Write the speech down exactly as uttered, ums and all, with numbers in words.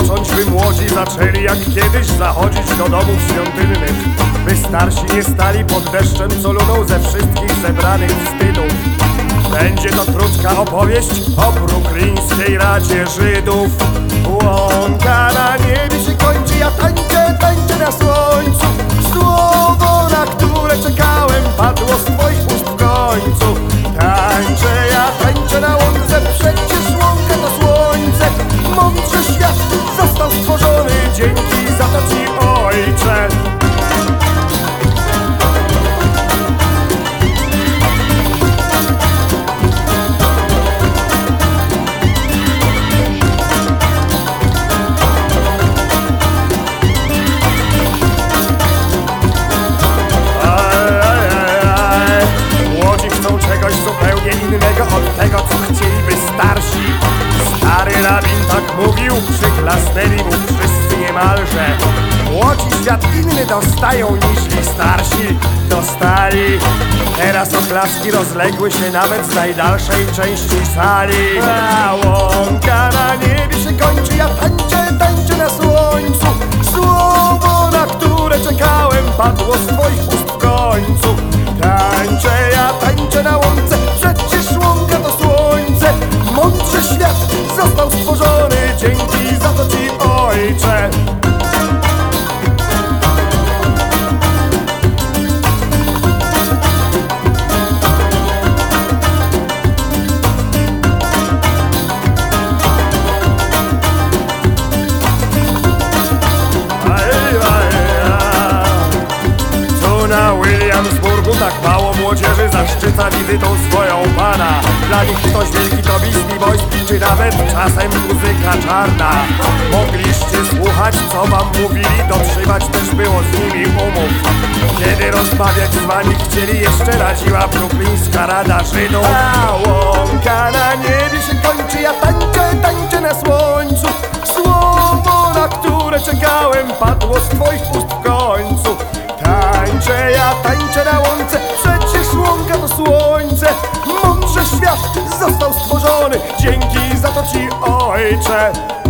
począć, by młodzi zaczęli jak kiedyś zachodzić do domów świątynnych, by starsi nie stali pod deszczem, co luną ze wszystkich zebranych wstydów. Będzie to krótka opowieść o bruklińskiej Radzie Żydów. Łąka na niebie się kończy, ja tańczę, tańczę na słońcu. Słowo, na które czekałem, padło z twoich ust w końcu. Tańczę, ja tańczę na łące, przecież łąka to słońce. Mądrze świat został stworzony, dzięki za to ci, ojcze. Zupełnie innego od tego, co chcieliby starsi. Stary rabin tak mówił, przyklasnęli mu wszyscy niemalże. Młodzi świat inny dostają niż starsi dostali. Teraz oklaski rozległy się nawet z najdalszej części sali. A łąka na niebie się kończy, ja tańczę, tańczę na słońcu. Słowo, na które czekałem, padło z twoich ust w końcu. Tańczę, ja tańczę na łące, przecież łąka to słońce. Mądrze świat został stworzony, dzięki za to ci, ojcze. Tak mało młodzieży zaszczyca wizytą swoją pana. Dla nich ktoś wielki to Beastie Boys, czy nawet czasem muzyka czarna. Mogliście słuchać, co wam mówili, dotrzymać też było z nimi umów. Kiedy rozmawiać z wami chcieli, jeszcze radziła bruklińska Rada Żydów. A łąka na niebie się kończy, ja tańczę, tańczę na słońcu. Słowo, na które czekałem, padło z twoich ust w końcu. Tańczę, ja tańczę na łące, przecież łąka to słońce. Mądrze świat został stworzony, dzięki za to ci, ojcze.